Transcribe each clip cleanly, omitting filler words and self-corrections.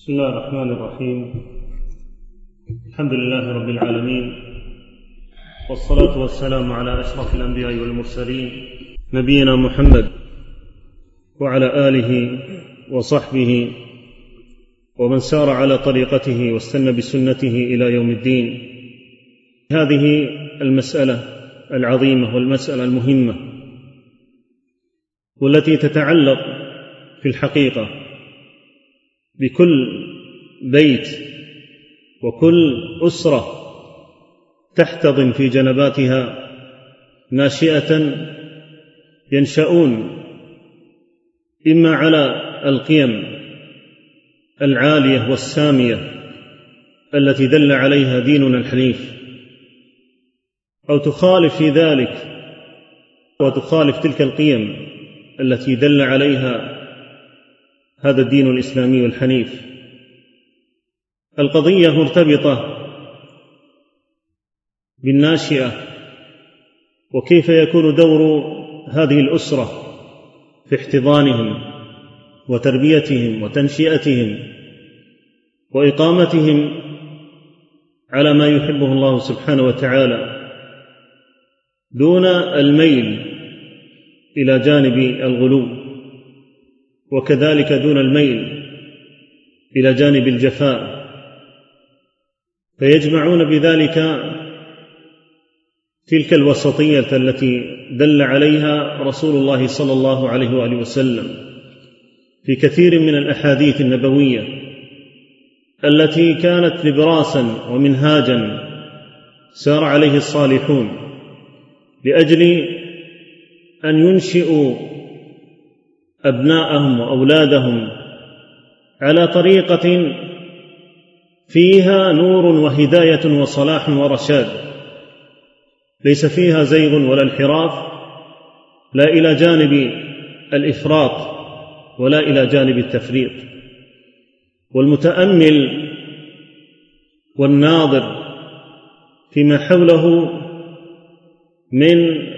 بسم الله الرحمن الرحيم. الحمد لله رب العالمين، والصلاة والسلام على أشرف الأنبياء والمرسلين نبينا محمد وعلى آله وصحبه ومن سار على طريقته واستنى بسنته إلى يوم الدين. هذه المسألة العظيمة والمسألة المهمة والتي تتعلق في الحقيقة بكل بيت وكل أسرة تحتضن في جنباتها ناشئة ينشؤون إما على القيم العالية والسامية التي دل عليها ديننا الحنيف، أو تخالف في ذلك وتخالف تلك القيم التي دل عليها هذا الدين الإسلامي الحنيف. القضية مرتبطة بالناشئة، وكيف يكون دور هذه الأسرة في احتضانهم وتربيتهم وتنشئتهم وإقامتهم على ما يحبه الله سبحانه وتعالى، دون الميل إلى جانب الغلو، وكذلك دون الميل إلى جانب الجفاء، فيجمعون بذلك تلك الوسطية التي دل عليها رسول الله صلى الله عليه وآله وسلم في كثير من الأحاديث النبوية التي كانت نبراسا ومنهاجا سار عليه الصالحون لأجل أن ينشئوا أبناءهم وأولادهم على طريقة فيها نور وهداية وصلاح ورشاد، ليس فيها زيغ ولا انحراف، لا إلى جانب الإفراط ولا إلى جانب التفريط. والمتأمل والناظر فيما حوله من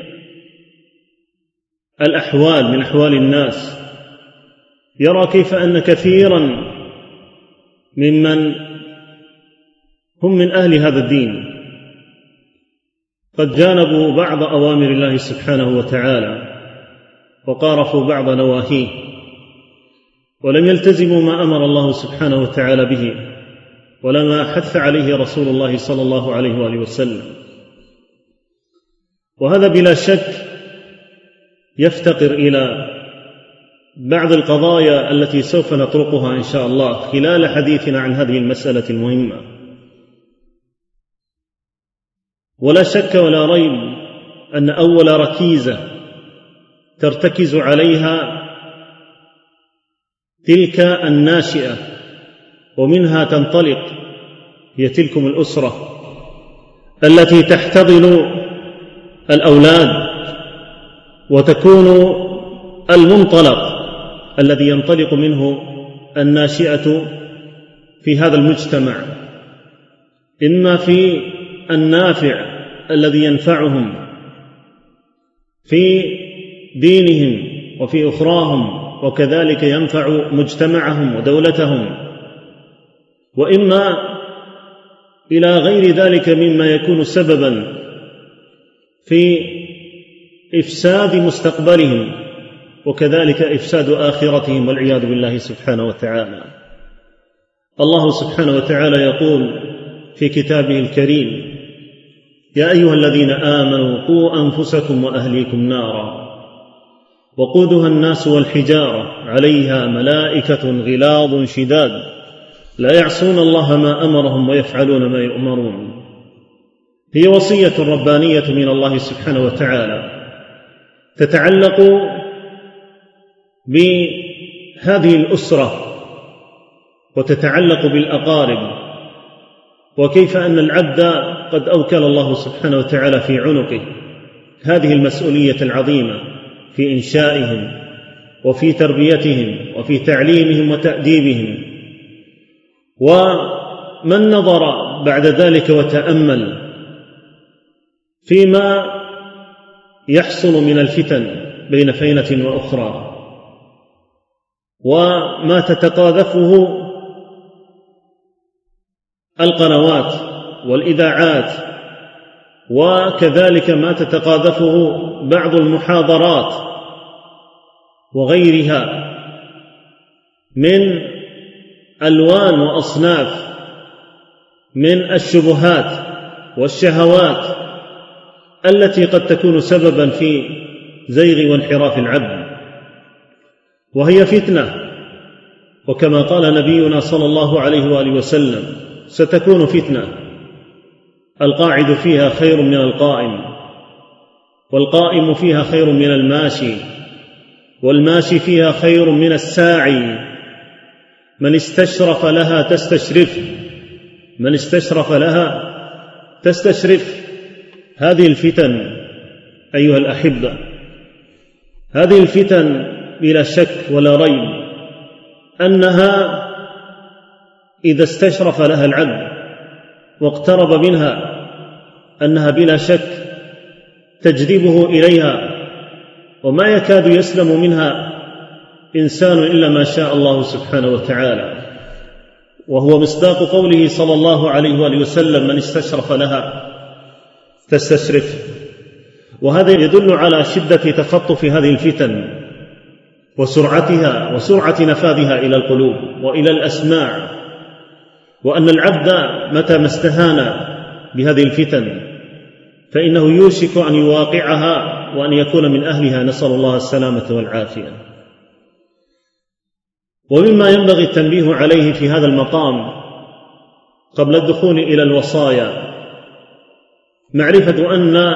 الأحوال من أحوال الناس يرى كيف أن كثيرا ممن هم من أهل هذا الدين قد جانبوا بعض أوامر الله سبحانه وتعالى وقارفوا بعض نواهيه، ولم يلتزموا ما أمر الله سبحانه وتعالى به ولا ما حث عليه رسول الله صلى الله عليه وآله وسلم. وهذا بلا شك يفتقر إلى بعض القضايا التي سوف نطرقها إن شاء الله خلال حديثنا عن هذه المسألة المهمة. ولا شك ولا ريب أن أول ركيزة ترتكز عليها تلك الناشئة ومنها تنطلق هي تلكم الأسرة التي تحتضن الأولاد وتكون المنطلق الذي ينطلق منه الناشئة في هذا المجتمع، إما في النافع الذي ينفعهم في دينهم وفي أخراهم، وكذلك ينفع مجتمعهم ودولتهم، وإما إلى غير ذلك مما يكون سببا في إفساد مستقبلهم وكذلك إفساد آخرتهم والعياذ بالله سبحانه وتعالى. الله سبحانه وتعالى يقول في كتابه الكريم: يا أيها الذين آمنوا قوا أنفسكم وأهليكم نارا وقودها الناس والحجارة عليها ملائكة غلاظ شداد لا يعصون الله ما أمرهم ويفعلون ما يؤمرون. هي وصية ربانية من الله سبحانه وتعالى تتعلق بهذه الأسرة وتتعلق بالأقارب، وكيف أن العبد قد أوكل الله سبحانه وتعالى في عنقه هذه المسؤولية العظيمة في إنشائهم وفي تربيتهم وفي تعليمهم وتأديبهم. ومن نظر بعد ذلك وتأمل فيما يحصل من الفتن بين فينة وأخرى وما تتقاذفه القنوات والإذاعات، وكذلك ما تتقاذفه بعض المحاضرات وغيرها من ألوان وأصناف من الشبهات والشهوات التي قد تكون سببا في زيغ وانحراف العبد، وهي فتنة. وكما قال نبينا صلى الله عليه وآله وسلم: ستكون فتنة القاعد فيها خير من القائم، والقائم فيها خير من الماشي، والماشي فيها خير من الساعي. من استشرف لها تستشرف، من استشرف لها تستشرف. هذه الفتن أيها الأحبة، هذه الفتن بلا شك ولا ريب أنها إذا استشرف لها العبد واقترب منها أنها بلا شك تجذبه إليها، وما يكاد يسلم منها إنسان إلا ما شاء الله سبحانه وتعالى، وهو مصداق قوله صلى الله عليه وآله وسلم: من استشرف لها تستشرف. وهذا يدل على شدة تخطف هذه الفتن وسرعتها وسرعة نفاذها إلى القلوب وإلى الأسماع، وأن العبد متى ما استهان بهذه الفتن فإنه يوشك أن يواقعها وأن يكون من أهلها، نسأل الله السلامة والعافية. ومما ينبغي التنبيه عليه في هذا المقام قبل الدخول إلى الوصايا معرفة أن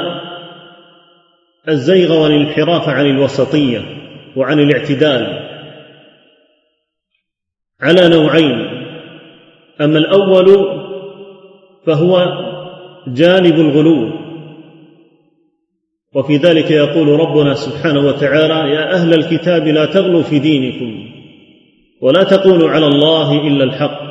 الزيغ والانحراف عن الوسطية وعن الاعتدال على نوعين: أما الأول فهو جانب الغلو، وفي ذلك يقول ربنا سبحانه وتعالى: يا أهل الكتاب لا تغلوا في دينكم ولا تقولوا على الله إلا الحق.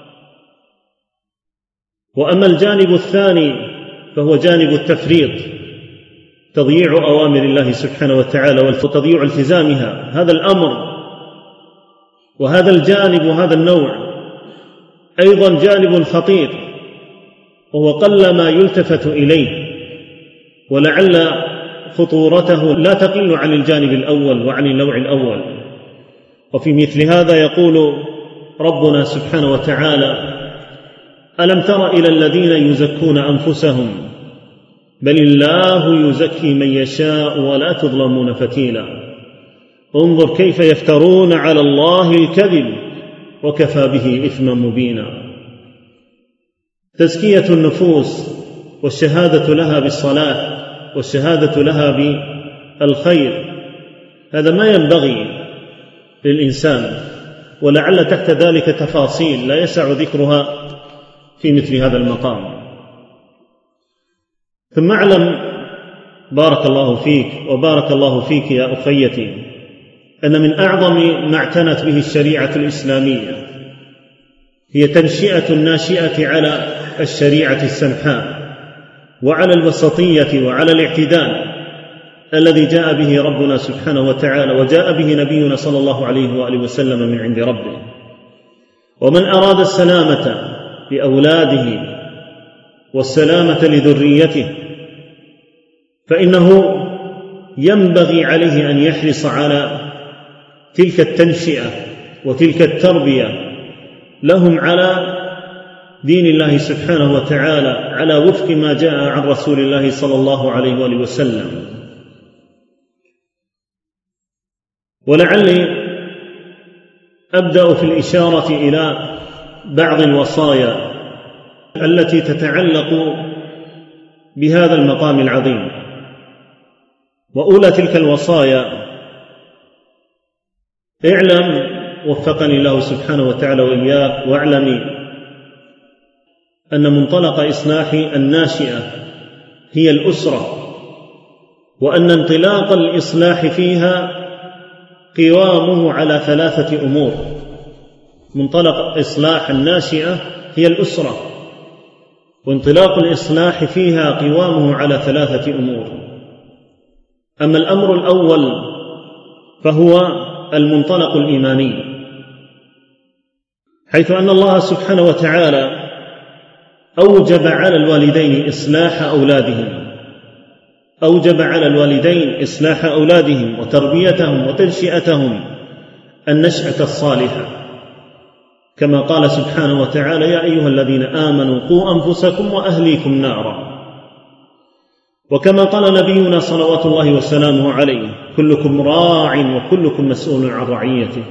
وأما الجانب الثاني فهو جانب التفريط، تضييع أوامر الله سبحانه وتعالى وتضييع التزامها. هذا الأمر وهذا الجانب وهذا النوع أيضا جانب خطير، وهو قل ما يلتفت إليه، ولعل خطورته لا تقل عن الجانب الأول وعن النوع الأول. وفي مثل هذا يقول ربنا سبحانه وتعالى: ألم تر إلى الذين يزكون أنفسهم بل الله يزكي من يشاء ولا تظلمون فتيلا انظر كيف يفترون على الله الكذب وكفى به إثما مبينا. تزكية النفوس والشهادة لها بالصلاح والشهادة لها بالخير، هذا ما ينبغي للإنسان، ولعل تحت ذلك تفاصيل لا يسع ذكرها في مثل هذا المقام. ثم اعلم بارك الله فيك وبارك الله فيك يا أخيتي أن من أعظم ما اعتنت به الشريعة الإسلامية هي تنشئة الناشئة على الشريعة السمحاء وعلى الوسطية وعلى الاعتدال الذي جاء به ربنا سبحانه وتعالى وجاء به نبينا صلى الله عليه وآله وسلم من عند ربه. ومن أراد السلامة لأولاده والسلامة لذريته فإنه ينبغي عليه أن يحرص على تلك التنشئة وتلك التربية لهم على دين الله سبحانه وتعالى على وفق ما جاء عن رسول الله صلى الله عليه وآله وسلم. ولعلي أبدأ في الإشارة إلى بعض الوصايا التي تتعلق بهذا المقام العظيم. وأولى تلك الوصايا: اعلم وفقني الله سبحانه وتعالى وإياك واعلمي أن منطلق إصلاح الناشئة هي الأسرة، وأن انطلاق الإصلاح فيها قوامه على 3 أمور. منطلق إصلاح الناشئة هي الأسرة، وانطلاق الإصلاح فيها قوامه على 3 أمور. أما الأمر الأول فهو المنطلق الإيماني، حيث أن الله سبحانه وتعالى أوجب على الوالدين إصلاح أولادهم وتربيتهم وتنشئتهم النشأة الصالحة، كما قال سبحانه وتعالى: يا أيها الذين آمنوا قوا أنفسكم وأهليكم نارا. وكما قال نبينا صلوات الله وسلامه عليه: كلكم راع وكلكم مسؤول عن رعيته.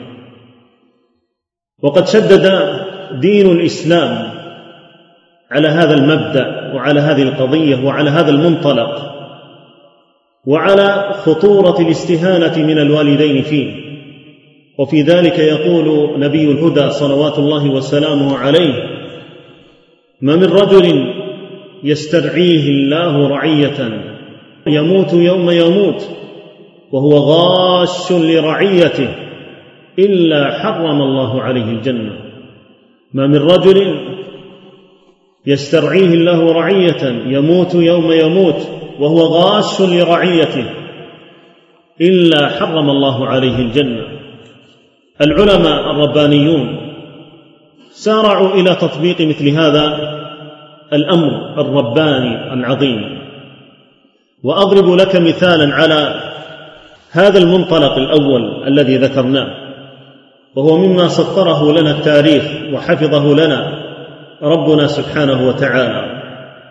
وقد شدد دين الإسلام على هذا المبدأ وعلى هذه القضية وعلى هذا المنطلق، وعلى خطورة الاستهانة من الوالدين فيه. وفي ذلك يقول نبي الهدى صلوات الله وسلامه عليه: ما من رجل يسترعيه الله رعية يموت يوم يموت وهو غاش لرعيته إلا حرم الله عليه الجنة. ما من رجل يسترعيه الله رعية يموت يوم يموت وهو غاش لرعيته إلا حرم الله عليه الجنة. العلماء الربانيون سارعوا إلى تطبيق مثل هذا الأمر الرباني العظيم. وأضرب لك مثالا على هذا المنطلق الأول الذي ذكرناه، وهو مما سطره لنا التاريخ وحفظه لنا ربنا سبحانه وتعالى.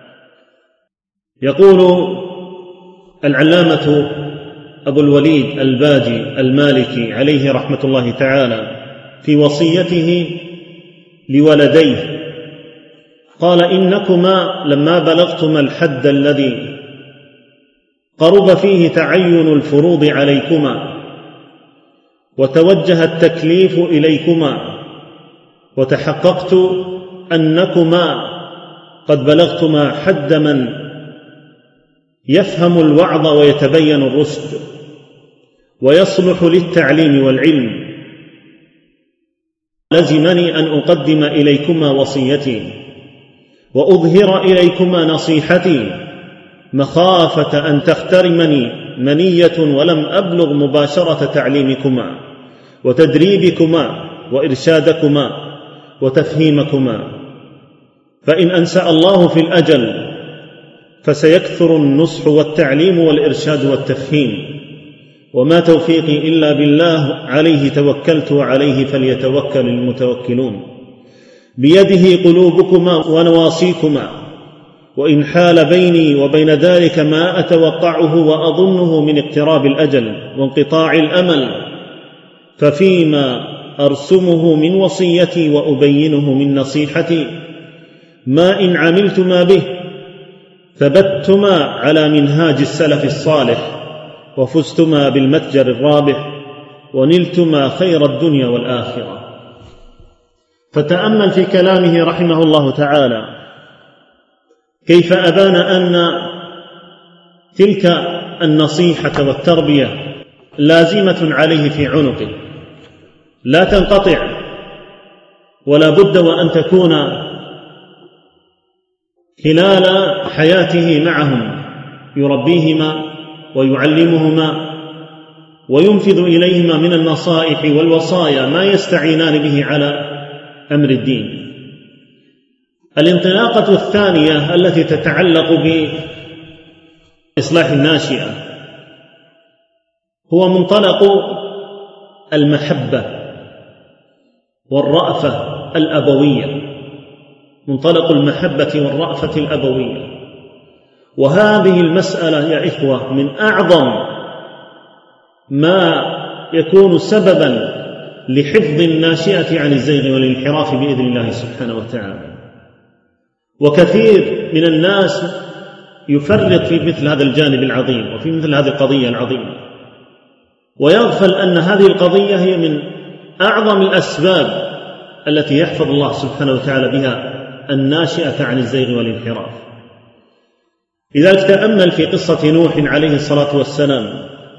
يقول العلامة أبو الوليد الباجي المالكي عليه رحمة الله تعالى في وصيته لولديه، قال: إنكما لما بلغتما الحد الذي قرب فيه تعين الفروض عليكما وتوجه التكليف إليكما وتحققت أنكما قد بلغتما حد من يفهم الوعظ ويتبين الرشد ويصلح للتعليم والعلم، لزمني أن أقدم إليكما وصيتي وأظهر إليكما نصيحتي مخافة أن تخترمني منية ولم أبلغ مباشرة تعليمكما وتدريبكما وإرشادكما وتفهيمكما، فإن أنسأ الله في الأجل فسيكثر النصح والتعليم والإرشاد والتفهيم، وما توفيقي إلا بالله عليه توكلت وعليه فليتوكل المتوكلون. بيده قلوبكما ونواصيكما، وإن حال بيني وبين ذلك ما أتوقعه وأظنه من اقتراب الأجل وانقطاع الأمل ففيما أرسمه من وصيتي وأبينه من نصيحتي ما إن عملتما به ثبتما على منهاج السلف الصالح وفزتما بالمتجر الرابح ونلتما خير الدنيا والآخرة. فتأمل في كلامه رحمه الله تعالى كيف أبان أن تلك النصيحة والتربية لازمة عليه في عنقه، لا تنقطع، ولا بد وأن تكون خلال حياته معهم يربيهما ويعلمهما وينفذ إليهما من النصائح والوصايا ما يستعينان به على أمر الدين. الانطلاقة الثانية التي تتعلق بإصلاح الناشئة هو منطلق المحبة والرأفة الأبوية، منطلق المحبة والرأفة الأبوية. وهذه المسألة يا إخوة من أعظم ما يكون سببا لحفظ الناشئة عن الزيغ والانحراف بإذن الله سبحانه وتعالى. وكثير من الناس يفرط في مثل هذا الجانب العظيم وفي مثل هذه القضية العظيمة، ويغفل أن هذه القضية هي من أعظم الأسباب التي يحفظ الله سبحانه وتعالى بها الناشئة عن الزيغ والانحراف. لذلك تأمل في قصة نوح عليه الصلاة والسلام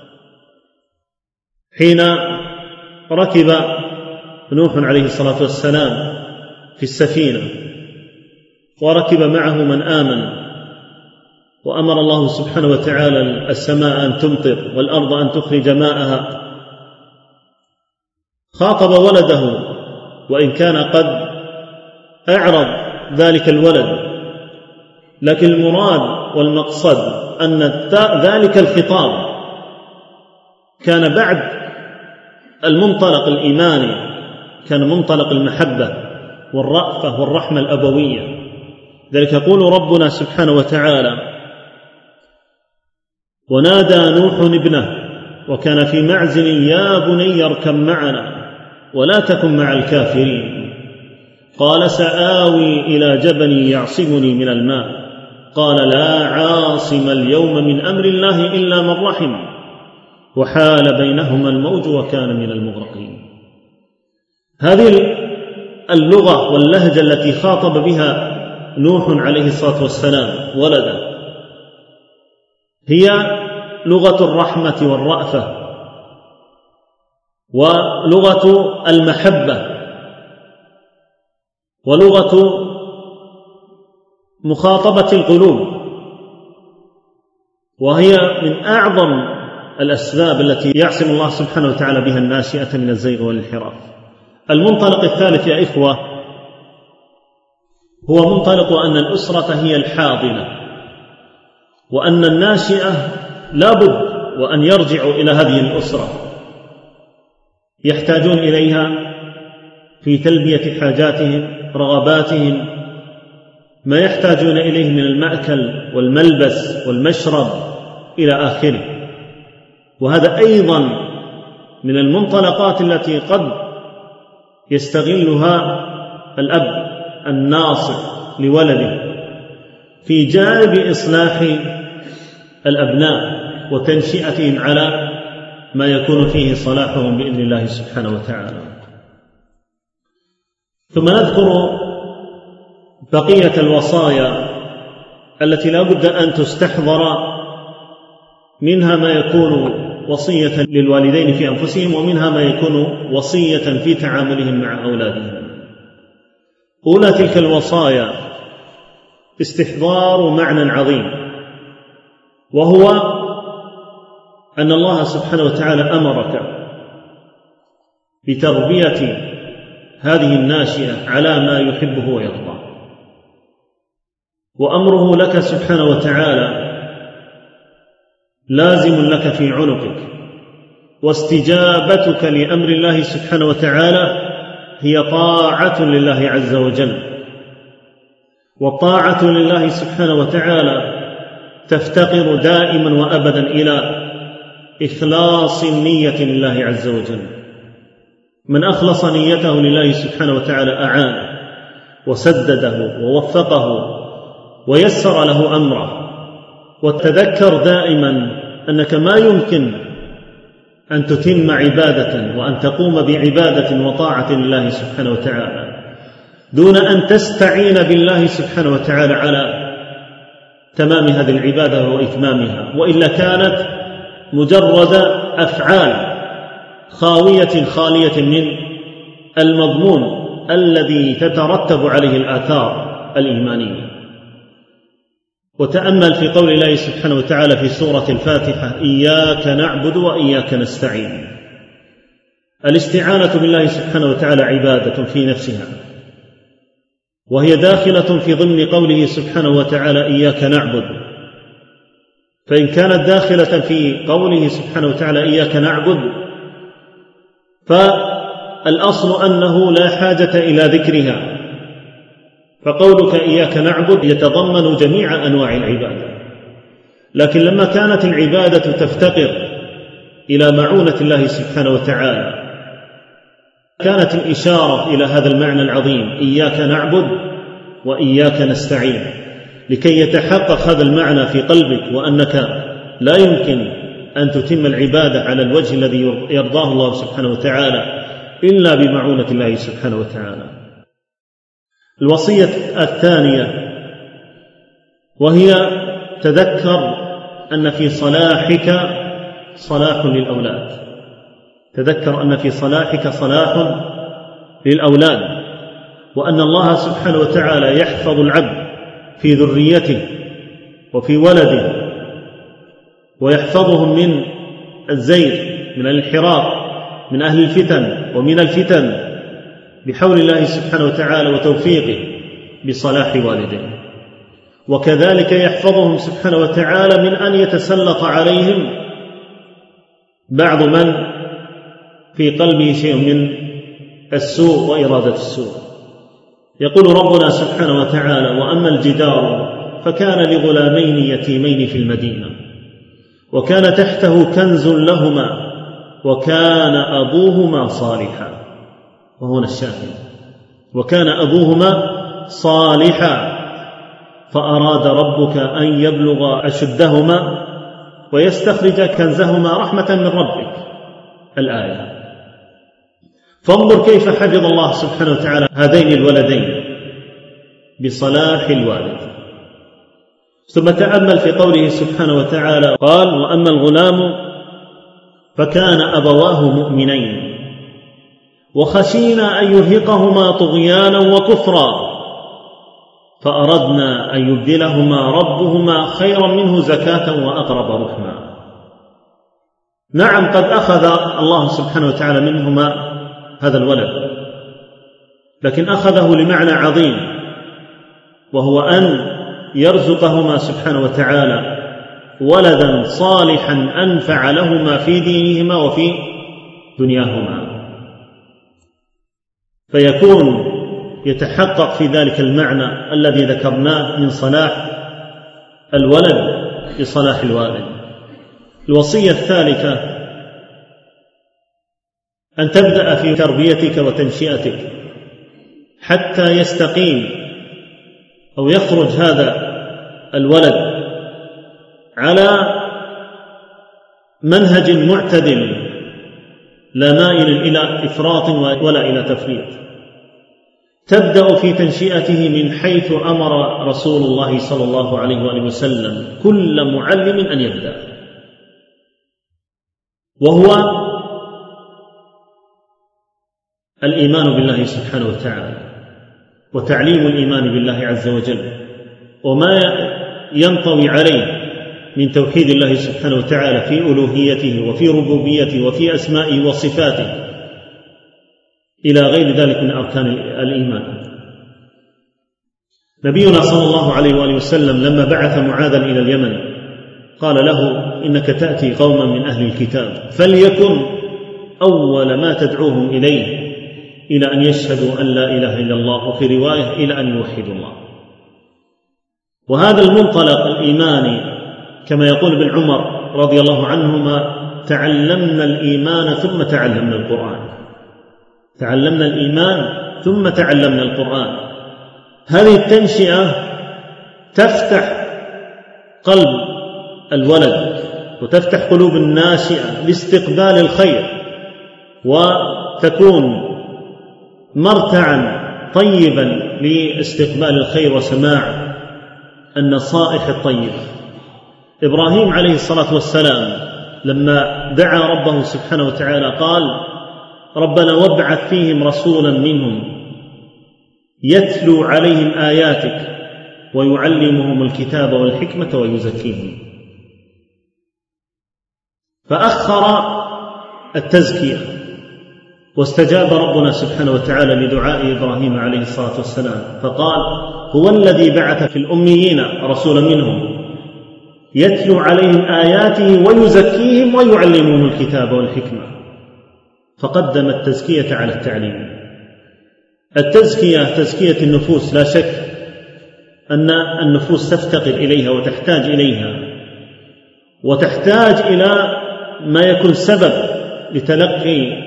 حين ركب نوح عليه الصلاة والسلام في السفينة وركب معه من آمن، وأمر الله سبحانه وتعالى السماء أن تمطر والأرض أن تخرج ماءها. خاطب ولده وإن كان قد أعرض ذلك الولد لكن المراد والمقصد أن ذلك الخطاب كان بعد المنطلق الإيماني، كان منطلق المحبة والرأفة والرحمة الأبوية. ذلك يقول ربنا سبحانه وتعالى: ونادى نوح ابنه وكان في معزل يا بني اركب معنا ولا تكن مع الكافرين قال سآوي إلى جبل يعصمني من الماء قال لا عاصم اليوم من أمر الله إلا من رحم وحال بينهما الموج وكان من المغرقين. هذه اللغة واللهجة التي خاطب بها نوح عليه الصلاة والسلام ولده هي لغة الرحمة والرأفة ولغة المحبة ولغة مخاطبة القلوب، وهي من أعظم الأسباب التي يعصم الله سبحانه وتعالى بها الناشئة من الزيغ والانحراف. المنطلق الثالث يا إخوة هو منطلق أن الأسرة هي الحاضنة، وأن الناشئة لابد وأن يرجعوا إلى هذه الأسرة، يحتاجون إليها في تلبية حاجاتهم رغباتهم، ما يحتاجون إليه من المأكل والملبس والمشرب إلى آخره. وهذا أيضا من المنطلقات التي قد يستغلها الأب الناصح لولده في جانب إصلاح الأبناء وتنشئتهم على ما يكون فيه صلاحهم بإذن الله سبحانه وتعالى. ثم نذكر بقية الوصايا التي لا بد أن تستحضر، منها ما يكون وصية للوالدين في أنفسهم، ومنها ما يكون وصية في تعاملهم مع أولادهم. أولى تلك الوصايا استحضار معنى عظيم، وهو أن الله سبحانه وتعالى أمرك بتربية هذه الناشئة على ما يحبه ويرضى، وأمره لك سبحانه وتعالى لازم لك في عنقك، واستجابتك لأمر الله سبحانه وتعالى هي طاعة لله عز وجل. والطاعة لله سبحانه وتعالى تفتقر دائما وأبدا إلى إخلاص النية لله عز وجل. من أخلص نيته لله سبحانه وتعالى أعانه وسدده ووفقه ويسر له أمره. وتذكر دائما أنك ما يمكن أن تتم عبادة وأن تقوم بعبادة وطاعة لله سبحانه وتعالى دون أن تستعين بالله سبحانه وتعالى على تمام هذه العبادة وإتمامها، وإلا كانت مجرد أفعال خالية من المضمون الذي تترتب عليه الآثار الإيمانية. وتأمل في قول الله سبحانه وتعالى في سورة الفاتحة: إياك نعبد وإياك نستعين. الاستعانة بالله سبحانه وتعالى عبادة في نفسها، وهي داخلة في ضمن قوله سبحانه وتعالى إياك نعبد. فإن كانت داخلة في قوله سبحانه وتعالى إياك نعبد، فالأصل أنه لا حاجة إلى ذكرها، فقولك إياك نعبد يتضمن جميع أنواع العبادة. لكن لما كانت العبادة تفتقر إلى معونة الله سبحانه وتعالى، كانت الإشارة إلى هذا المعنى العظيم: إياك نعبد وإياك نستعين، لكي يتحقق هذا المعنى في قلبك، وأنك لا يمكن أن تتم العبادة على الوجه الذي يرضاه الله سبحانه وتعالى إلا بمعونة الله سبحانه وتعالى. الوصية الثانية وهي: تذكر أن في صلاحك صلاح للأولاد. تذكر أن في صلاحك صلاح للأولاد، وأن الله سبحانه وتعالى يحفظ العبد في ذريته وفي ولده، ويحفظهم من الزيغ، من الانحراف، من أهل الفتن ومن الفتن، بحول الله سبحانه وتعالى وتوفيقه بصلاح والديه. وكذلك يحفظهم سبحانه وتعالى من أن يتسلط عليهم بعض من في قلبه شيء من السوء وإرادة السوء. يقول ربنا سبحانه وتعالى: وأما الجدار فكان لغلامين يتيمين في المدينة وكان تحته كنز لهما وكان أبوهما صالحا. وهنا الشاهد: وكان أبوهما صالحا فأراد ربك أن يبلغ أشدهما ويستخرج كنزهما رحمة من ربك. الآية. فانظر كيف حفظ الله سبحانه وتعالى هذين الولدين بصلاح الوالد. ثم تأمل في قوله سبحانه وتعالى قال: وأما الغلام فكان أبواه مؤمنين وخشينا أن يرهقهما طغيانا وكفرا فأردنا أن يبدلهما ربهما خيرا منه زكاة وأقرب رحما. نعم، قد أخذ الله سبحانه وتعالى منهما هذا الولد، لكن أخذه لمعنى عظيم، وهو أن يرزقهما سبحانه وتعالى ولدا صالحا أنفع لهما في دينهما وفي دنياهما، فيكون يتحقق في ذلك المعنى الذي ذكرناه من صلاح الولد لصلاح الوالد. الوصية الثالثة: أن تبدأ في تربيتك وتنشئتك حتى يستقيم أو يخرج هذا الولد على منهج معتدل لا مائل إلى إفراط ولا إلى تفريط. تبدأ في تنشئته من حيث أمر رسول الله صلى الله عليه وآله وسلم كل معلم أن يبدأ، وهو الإيمان بالله سبحانه وتعالى وتعليم الإيمان بالله عز وجل وما ينطوي عليه من توحيد الله سبحانه وتعالى في ألوهيته وفي ربوبيته وفي أسمائه وصفاته إلى غير ذلك من أركان الإيمان. نبينا صلى الله عليه وآله وسلم لما بعث معاذا إلى اليمن قال له: إنك تأتي قوما من أهل الكتاب فليكن أول ما تدعوهم إليه إلى أن يشهدوا أن لا إله إلا الله، وفي رواية إلى أن يوحدوا الله. وهذا المنطلق الإيماني كما يقول ابن عمر رضي الله عنهما: تعلمنا الإيمان ثم تعلمنا القرآن. تعلمنا الإيمان ثم تعلمنا القرآن. هذه التنشئة تفتح قلب الولد وتفتح قلوب الناشئة لاستقبال الخير، وتكون مرتعا طيبا لاستقبال الخير وسماع النصائح الطيبة. إبراهيم عليه الصلاة والسلام لما دعا ربه سبحانه وتعالى قال: ربنا وابعث فيهم رسولا منهم يتلو عليهم آياتك ويعلمهم الكتاب والحكمة ويزكيهم. فأخر التزكية، واستجاب ربنا سبحانه وتعالى لدعاء إبراهيم عليه الصلاة والسلام فقال: هو الذي بعث في الأميين رسولا منهم يتلو عليهم آياته ويزكيهم ويعلمهم الكتاب والحكمة. فقدم التزكية على التعليم. التزكية تزكية النفوس، لا شك أن النفوس تفتقر إليها وتحتاج إليها، وتحتاج إلى ما يكون سبب لتلقي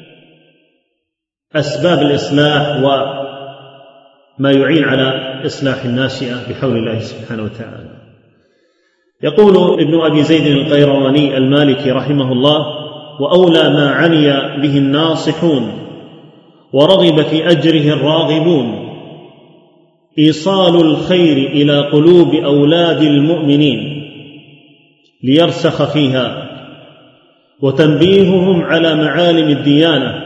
أسباب الإصلاح وما يعين على إصلاح الناشئة بحول الله سبحانه وتعالى. يقول ابن أبي زيد القيرواني المالكي رحمه الله: وأولى ما عني به الناصحون ورغب في أجره الراغبون إيصال الخير إلى قلوب أولاد المؤمنين ليرسخ فيها، وتنبيههم على معالم الديانة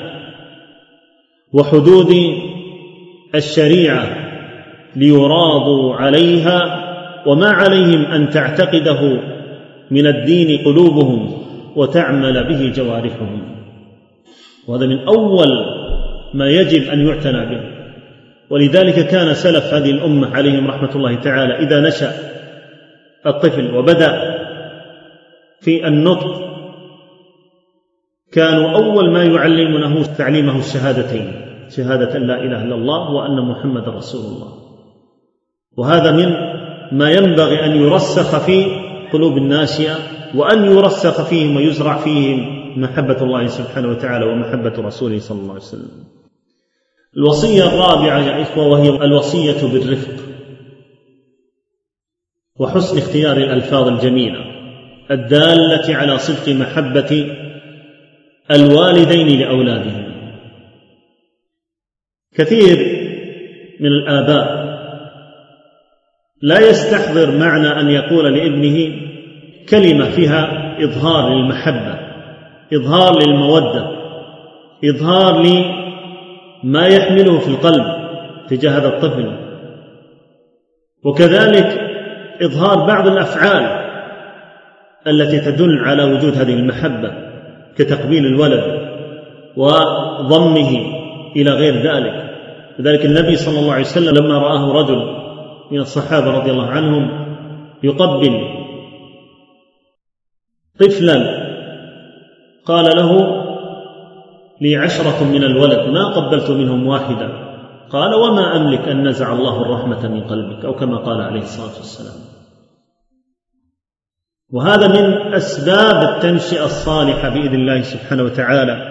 وحدود الشريعة ليراضوا عليها وما عليهم أن تعتقده من الدين قلوبهم وتعمل به جوارحهم. وهذا من أول ما يجب أن يعتنى به، ولذلك كان سلف هذه الأمة عليهم رحمة الله تعالى إذا نشأ الطفل وبدأ في النطق كانوا أول ما يعلمونه تعليمه الشهادتين، شهادة أن لا إله إلا الله وأن محمد رسول الله. وهذا من ما ينبغي أن يرسخ في قلوب الناشئة، وأن يرسخ فيهم ويزرع فيهم محبة الله سبحانه وتعالى ومحبة رسوله صلى الله عليه وسلم. الوصية الرابعة يا إخوة وهي الوصية بالرفق وحسن اختيار الألفاظ الجميلة الدالة على صدق محبة الوالدين لأولادهم. كثير من الآباء لا يستحضر معنى أن يقول لابنه كلمة فيها إظهار للمحبة، إظهار للمودة، إظهار لما يحمله في القلب تجاه هذا الطفل، وكذلك إظهار بعض الأفعال التي تدل على وجود هذه المحبة كتقبيل الولد وضمه إلى غير ذلك. لذلك النبي صلى الله عليه وسلم لما رآه رجل من الصحابة رضي الله عنهم يقبل طفلا قال له لي 10 من الولد ما قبلت منهم واحدا، قال وما أملك أن نزع الله الرحمة من قلبك، أو كما قال عليه الصلاة والسلام. وهذا من أسباب التنشئة الصالحة بإذن الله سبحانه وتعالى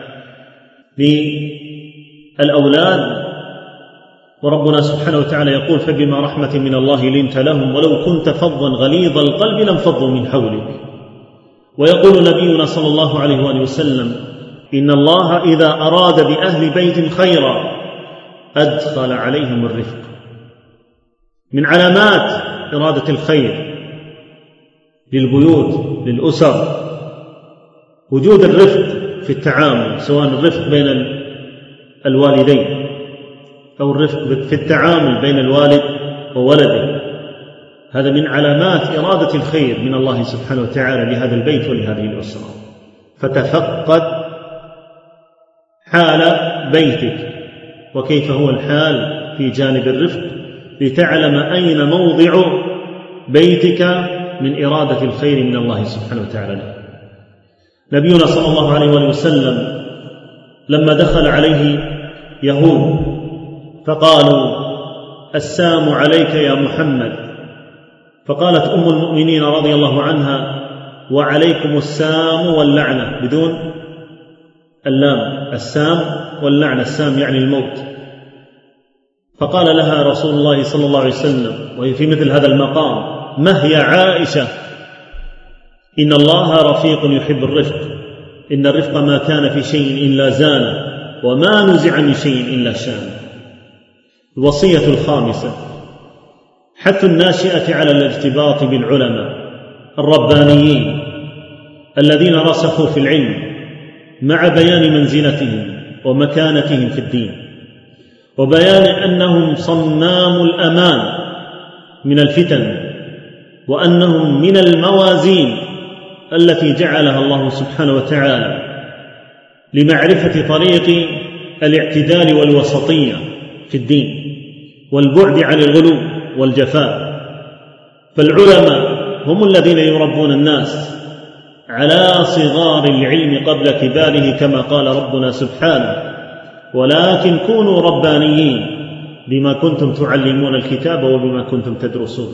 للأولاد. وربنا سبحانه وتعالى يقول فبما رحمة من الله لنت لهم ولو كنت فظا غليظ القلب لانفضوا من حولك. ويقول نبينا صلى الله عليه وآله وسلم إن الله إذا أراد بأهل بيت خيرا أدخل عليهم الرفق. من علامات إرادة الخير للبيوت للأسر وجود الرفق في التعامل، سواء الرفق بين الوالدين أو الرفق في التعامل بين الوالد وولده. هذا من علامات إرادة الخير من الله سبحانه وتعالى لهذا البيت ولهذه الأسرة. فتفقد حال بيتك وكيف هو الحال في جانب الرفق لتعلم أين موضع بيتك من إرادة الخير من الله سبحانه وتعالى. نبينا صلى الله عليه وسلم لما دخل عليه يهود فقالوا السام عليك يا محمد، فقالت أم المؤمنين رضي الله عنها وعليكم السام واللعنة بدون اللام، السام واللعنة، السام يعني الموت. فقال لها رسول الله صلى الله عليه وسلم وهي في مثل هذا المقام ما هي عائشة إن الله رفيق يحب الرفق، إن الرفق ما كان في شيء إلا زانه وما نزع من شيء إلا شانه. الوصية الخامسة حث الناشئة على الارتباط بالعلماء الربانيين الذين رسخوا في العلم مع بيان منزلتهم ومكانتهم في الدين، وبيان أنهم صمام الأمان من الفتن، وأنهم من الموازين التي جعلها الله سبحانه وتعالى لمعرفة طريق الاعتدال والوسطية في الدين والبعد عن الغلو والجفاء. فالعلماء هم الذين يربون الناس على صغار العلم قبل كباره كما قال ربنا سبحانه ولكن كونوا ربانيين بما كنتم تعلمون الكتاب وبما كنتم تدرسون.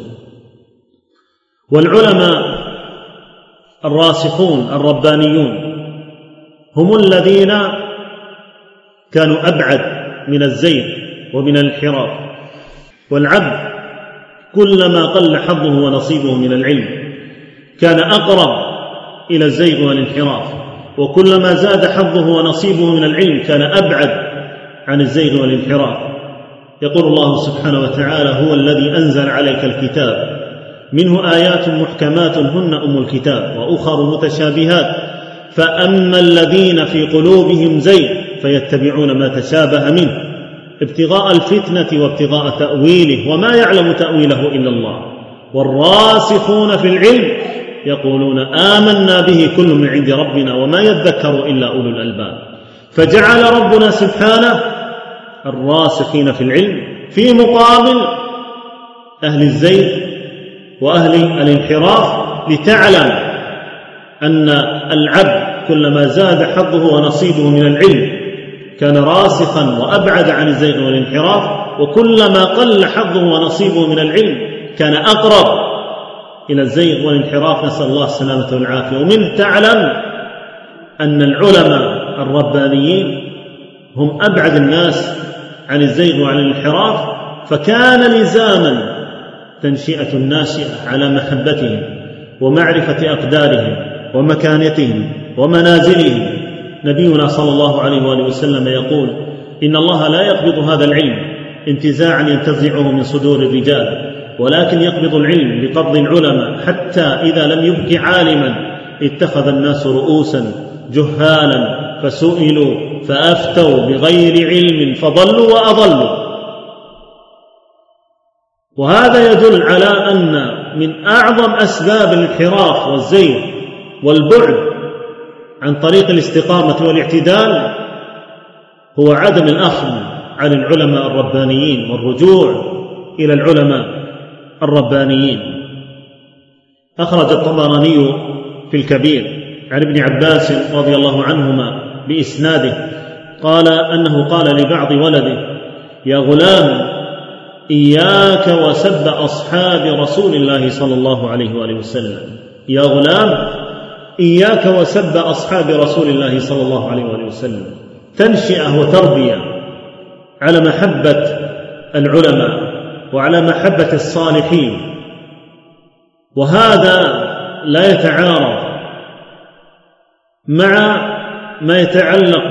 والعلماء الراسخون الربانيون هم الذين كانوا أبعد من الزيغ ومن الانحراف. والعبد كلما قل حظه ونصيبه من العلم كان أقرب إلى الزيغ والانحراف، وكلما زاد حظه ونصيبه من العلم كان أبعد عن الزيغ والانحراف. يقول الله سبحانه وتعالى هو الذي أنزل عليك الكتاب منه آيات محكمات هن أم الكتاب وأخر متشابهات فأما الذين في قلوبهم زيغ فيتبعون ما تشابه منه ابتغاء الفتنة وابتغاء تأويله وما يعلم تأويله إلا الله والراسخون في العلم يقولون آمنا به كل من عند ربنا وما يذكر إلا أولو الألباب. فجعل ربنا سبحانه الراسخين في العلم في مقابل أهل الزيغ وأهل الانحراف، لتعلم أن العبد كلما زاد حظه ونصيبه من العلم كان راسخا وأبعد عن الزيغ والانحراف، وكلما قل حظه ونصيبه من العلم كان أقرب إلى الزيغ والانحراف، نسأل الله السلامة والعافية. ومن تعلم أن العلماء الربانيين هم أبعد الناس عن الزيغ وعن الانحراف، فكان لزاما تنشئة الناشئة على محبتهم ومعرفة أقدارهم ومكانتهم ومنازلهم. نبينا صلى الله عليه وآله وسلم يقول: إن الله لا يقبض هذا العلم انتزاعا ينتزعه من صدور الرجال، ولكن يقبض العلم بقبض العلماء، حتى إذا لم يبق عالما اتخذ الناس رؤوسا جهالا فسئلوا فأفتوا بغير علم فضلوا وأضلوا. وهذا يدل على أن من أعظم أسباب الانحراف والزيغ والبعد عن طريق الاستقامة والاعتدال هو عدم الأخذ عن العلماء الربانيين والرجوع إلى العلماء الربانيين. أخرج الطبراني في الكبير عن ابن عباس رضي الله عنهما بإسناده قال أنه قال لبعض ولده: يا غلام، إياك وسب أصحاب رسول الله صلى الله عليه وآله وسلم. يا غلام، إياك وسب أصحاب رسول الله صلى الله عليه وآله وسلم. تنشئة وتربية على محبة العلماء وعلى محبة الصالحين، وهذا لا يتعارض مع ما يتعلق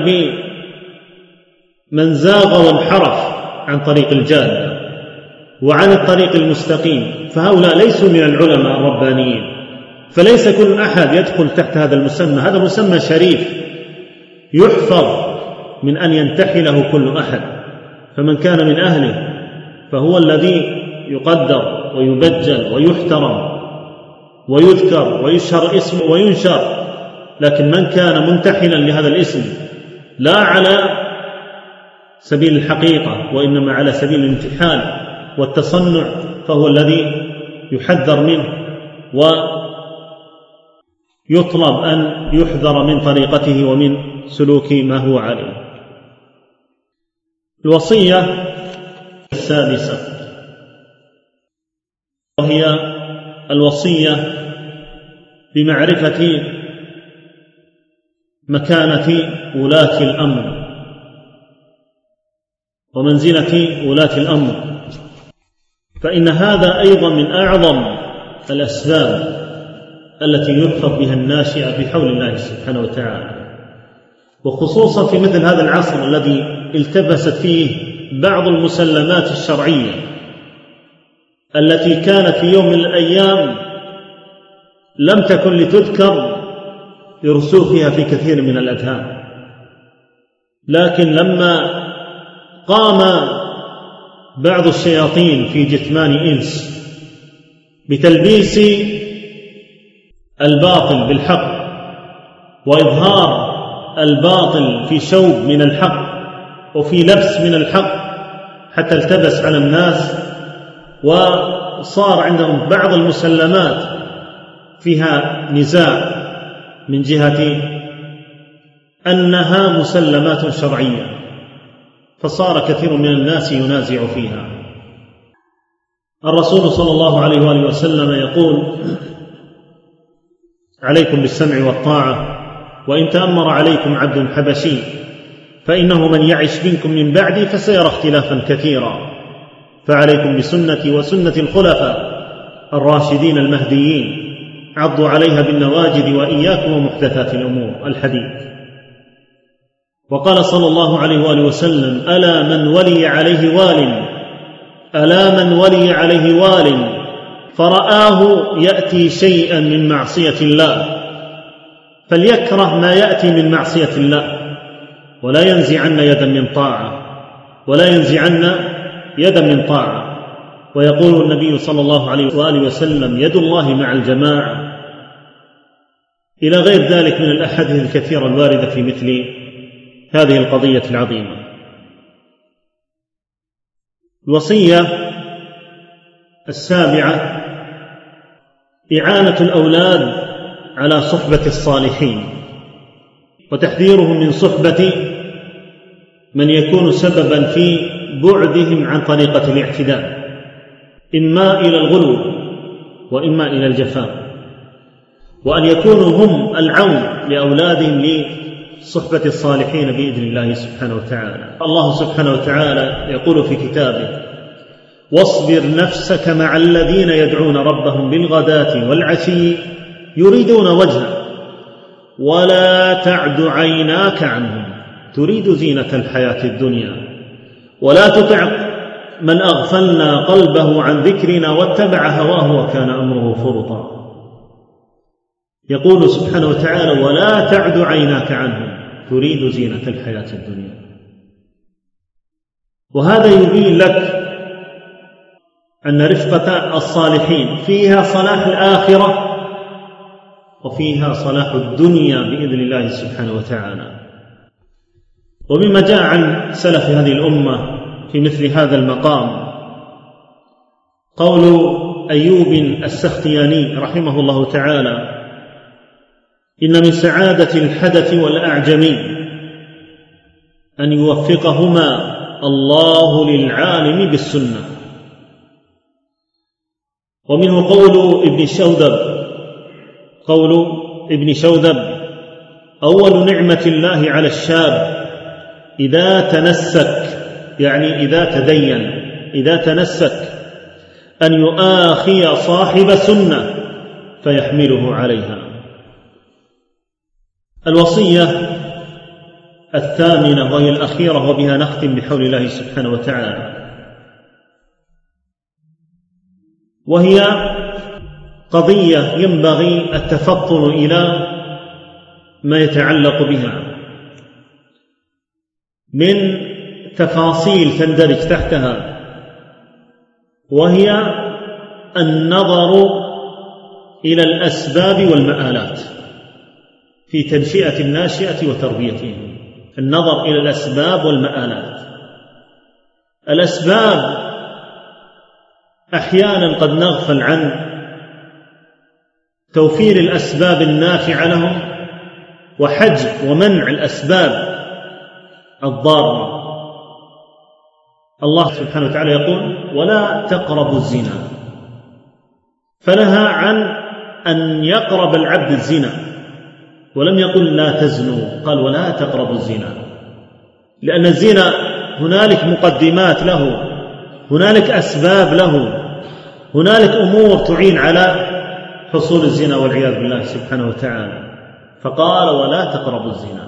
بمن زاغ وانحرف عن طريق الجادة وعن الطريق المستقيم، فهؤلاء ليسوا من العلماء الربانيين. فليس كل أحد يدخل تحت هذا المسمى، هذا مسمى شريف يحفظ من أن ينتحله كل أحد. فمن كان من أهله فهو الذي يقدر ويبجل ويحترم ويذكر ويشهر اسمه وينشر. لكن من كان منتحلا لهذا الاسم لا على سبيل الحقيقة وإنما على سبيل الانتحال والتصنع، فهو الذي يحذر منه ويطلب أن يحذر من طريقته ومن سلوك ما هو عليه. الوصية السادسة وهي الوصية بمعرفة مكانة ولاة الأمر ومنزلة ولاة الأمر، فإن هذا أيضا من أعظم الأسباب التي يحفظ بها الناشئة بحول الله سبحانه وتعالى، وخصوصا في مثل هذا العصر الذي التبست فيه بعض المسلمات الشرعية التي كانت في يوم من الأيام لم تكن لتذكر لرسوخها في كثير من الأذهان، لكن لما قام بعض الشياطين في جثمان إنس بتلبيس الباطل بالحق وإظهار الباطل في شوب من الحق وفي لبس من الحق، حتى التبس على الناس وصار عندهم بعض المسلمات فيها نزاع من جهة أنها مسلمات شرعية، فصار كثير من الناس ينازع فيها. الرسول صلى الله عليه وآله وسلم يقول: عليكم بالسمع والطاعة وإن تأمر عليكم عبد حبشي فإنه من يعش منكم من بعدي فسيرى اختلافا كثيرا، فعليكم بسنتي وسنة الخلفاء الراشدين المهديين، عضوا عليها بالنواجذ وإياكم ومحدثات الأمور. الحديث. وقال صلى الله عليه وآله وسلم: ألا من ولي عليه وال، ألا من ولي عليه وال فرآه يأتي شيئا من معصية الله فليكره ما يأتي من معصية الله ولا ينزعن يدا من طاعة، ولا ينزعن يدا من طاعة. ويقول النبي صلى الله عليه وآله وسلم: يد الله مع الجماعة، إلى غير ذلك من الأحاديث الكثيرة الواردة في مثل هذه القضية العظيمة. الوصية السابعة: إعانة الأولاد على صحبة الصالحين، وتحذيرهم من صحبة من يكون سببا في بعدهم عن طريقة الاعتداء، إما إلى الغلو وإما إلى الجفاء، وأن يكونوا هم العون لأولادهم لصحبة الصالحين بإذن الله سبحانه وتعالى. الله سبحانه وتعالى يقول في كتابه: واصبر نفسك مع الذين يدعون ربهم بالغداة والعشي يريدون وجهه ولا تعد عيناك عنهم تريد زينة الحياة الدنيا ولا تطع من أغفلنا قلبه عن ذكرنا واتبع هواه وكان أمره فرطا. يقول سبحانه وتعالى: ولا تعد عيناك عنهم تريد زينة الحياة الدنيا. وهذا يبين لك أن رفقة الصالحين فيها صلاح الآخرة وفيها صلاح الدنيا بإذن الله سبحانه وتعالى. ومما جاء عن سلف هذه الأمة في مثل هذا المقام قول أيوب السختياني رحمه الله تعالى: إن من سعادة الحدث والأعجمي أن يوفقهما الله للعالم بالسنة. ومنه قول ابن شودب: أول نعمة الله على الشاب إذا تنسك، يعني إذا تنسك أن يؤاخي صاحب سنة فيحمله عليها. الوصية الثامنة وهي الأخيرة وبها نختم بحول الله سبحانه وتعالى، وهي قضية ينبغي التفطن إلى ما يتعلق بها من تفاصيل تندرج تحتها، وهي النظر إلى الأسباب والمآلات في تنشئة الناشئة وتربيتهم. النظر إلى الأسباب والمآلات. الأسباب أحيانا قد نغفل عن توفير الأسباب النافعة لهم وحجب ومنع الأسباب الضارة. الله سبحانه وتعالى يقول: ولا تقربوا الزنا، فنهى عن أن يقرب العبد الزنا، ولم يقل لا تزنوا، قال ولا تقربوا الزنا، لأن الزنا هنالك مقدمات له، هنالك أسباب له، هنالك أمور تعين على حصول الزنا والعياذ بالله سبحانه وتعالى، فقال ولا تقربوا الزنا.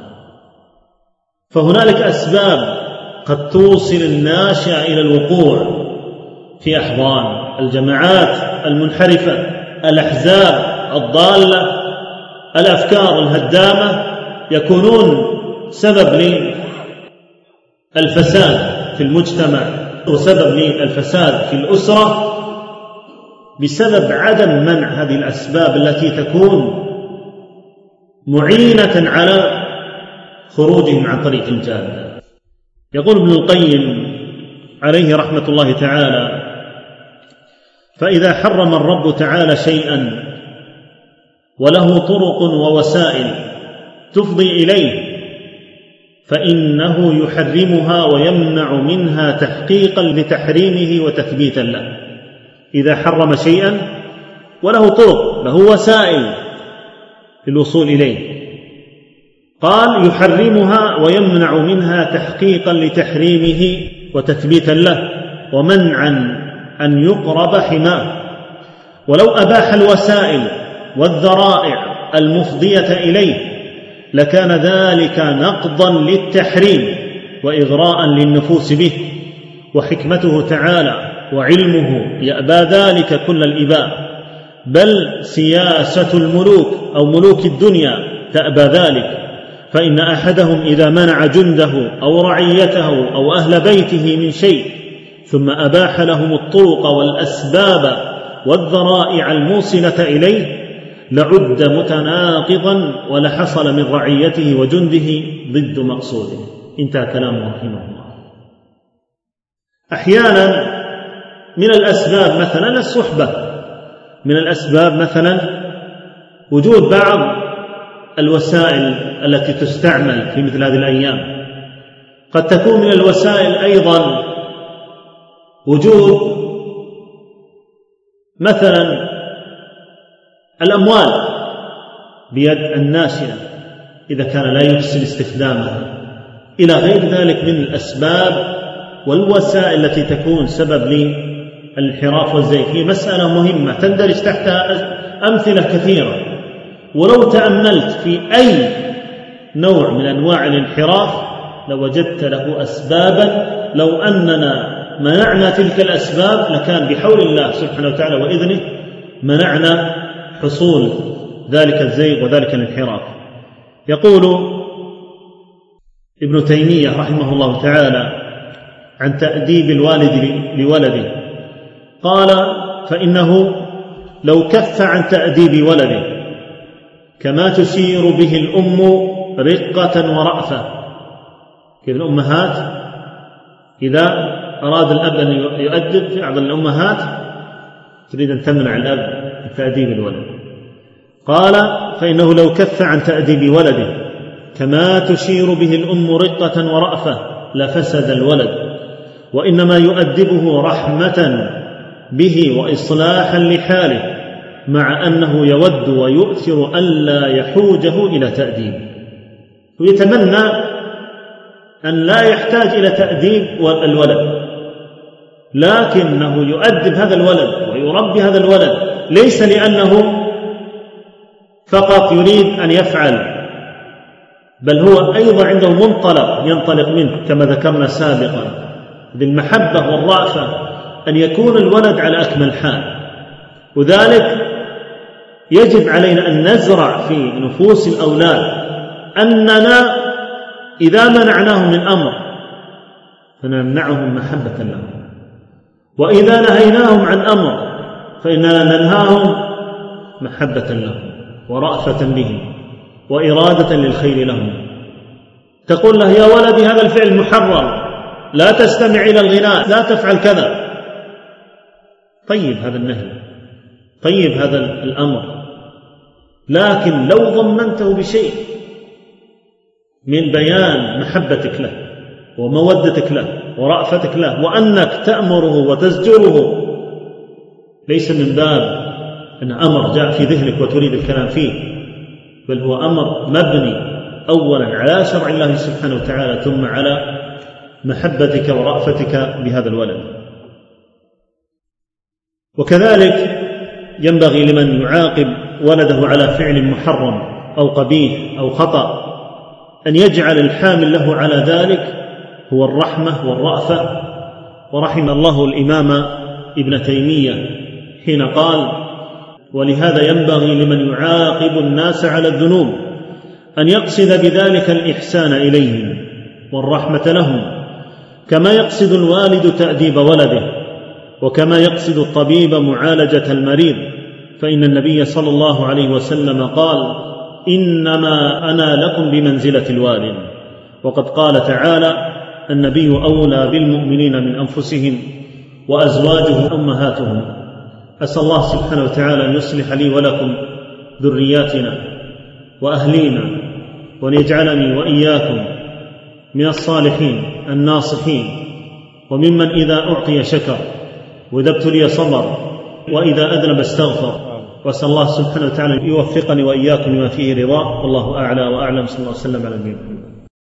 فهنالك أسباب قد توصل الناشئ إلى الوقوع في أحضان الجماعات المنحرفة، الأحزاب الضالة، الأفكار الهدامة، يكونون سبب للفساد في المجتمع وسبب للفساد في الأسرة بسبب عدم منع هذه الأسباب التي تكون معينة على خروجهم عن طريق الجادة. يقول ابن القيم عليه رحمة الله تعالى: فإذا حرم الرب تعالى شيئا وله طرق ووسائل تفضي إليه فإنه يحرمها ويمنع منها تحقيقا لتحريمه وتثبيتا له. إذا حرم شيئا وله طرق، له وسائل للوصول إليه، قال يحرمها ويمنع منها تحقيقا لتحريمه وتثبيتا له ومنعا أن يقرب حماه. ولو أباح الوسائل والذرائع المفضية إليه لكان ذلك نقضا للتحريم وإغراء للنفوس به، وحكمته تعالى وعلمه يأبى ذلك كل الإباء، بل سياسة الملوك أو ملوك الدنيا تأبى ذلك. فإن أحدهم إذا منع جنده أو رعيته أو أهل بيته من شيء ثم أباح لهم الطرق والأسباب والذرائع الموصلة إليه لعد متناقضا ولحصل من رعيته وجنده ضد مقصوده. انتهى كلامه رحمه الله. أحيانا من الأسباب مثلا الصحبة، من الأسباب مثلا وجود بعض الوسائل التي تستعمل في مثل هذه الأيام. قد تكون من الوسائل أيضا وجود مثلا الأموال بيد الناشئة إذا كان لا يحسن استخدامها، إلى غير ذلك من الأسباب والوسائل التي تكون سبب للانحراف والزيغ. هي مسألة مهمة تندرج تحتها أمثلة كثيرة، ولو تأملت في أي نوع من أنواع الانحراف لوجدت له أسبابا، لو أننا منعنا تلك الأسباب لكان بحول الله سبحانه وتعالى وإذنه منعنا حصول ذلك الزيغ وذلك الانحراف. يقول ابن تيمية رحمه الله تعالى عن تأديب الوالد لولده، قال: فإنه لو كف عن تأديب ولده كما تشير به الأم رقة ورأفة. كيف الأمهات إذا أراد الأب أن يؤدب، في بعض الأمهات تريد أن تمنع الأب من تأديب الولد. قال: فإنه لو كف عن تأديب ولده كما تشير به الأم رقة ورأفة لفسد الولد، وإنما يؤدبه رحمة به وإصلاحا لحاله، مع أنه يود ويؤثر ألا يحوجه إلى تأديب، ويتمنى أن لا يحتاج إلى تأديب الولد، لكنه يؤدب هذا الولد ويربي هذا الولد ليس لأنه فقط يريد أن يفعل، بل هو أيضا عنده منطلق ينطلق منه كما ذكرنا سابقا، بالمحبة والرأفة أن يكون الولد على أكمل حال. وذلك يجب علينا أن نزرع في نفوس الأولاد أننا إذا منعناهم من أمر فنمنعهم محبة لهم، وإذا نهيناهم عن أمر فإننا ننهاهم محبة لهم ورأفة بهم وإرادة للخير لهم. تقول له: يا ولدي هذا الفعل محرم، لا تستمع إلى الغناء، لا تفعل كذا. طيب هذا النهي، طيب هذا الأمر، لكن لو ضمنته بشيء من بيان محبتك له ومودتك له ورأفتك له، وأنك تأمره وتزجره، ليس من باب أن أمر جاء في ذهنك وتريد الكلام فيه، بل هو أمر مبني أولا على شرع الله سبحانه وتعالى، ثم على محبتك ورأفتك بهذا الولد. وكذلك ينبغي لمن يعاقب ولده على فعل محرم أو قبيح أو خطأ أن يجعل الحامل له على ذلك هو الرحمة والرأفة. ورحم الله الإمام ابن تيمية حين قال: ولهذا ينبغي لمن يعاقب الناس على الذنوب أن يقصد بذلك الإحسان إليهم والرحمة لهم، كما يقصد الوالد تأديب ولده، وكما يقصد الطبيب معالجة المريض، فإن النبي صلى الله عليه وسلم قال: إنما أنا لكم بمنزلة الوالد. وقد قال تعالى: النبي أولى بالمؤمنين من أنفسهم وأزواجه أمهاتهم. أسأل الله سبحانه وتعالى أن يصلح لي ولكم ذرياتنا وأهلينا، وأن يجعلني وإياكم من الصالحين الناصحين، وممن إذا أعطي شكر، وإذا ابتلي صبر، وإذا أذنب استغفر. وأسأل الله سبحانه وتعالى أن يوفقني وإياكم لما فيه رضاه، والله أعلى وأعلم. صلى الله عليه وسلم على النبي.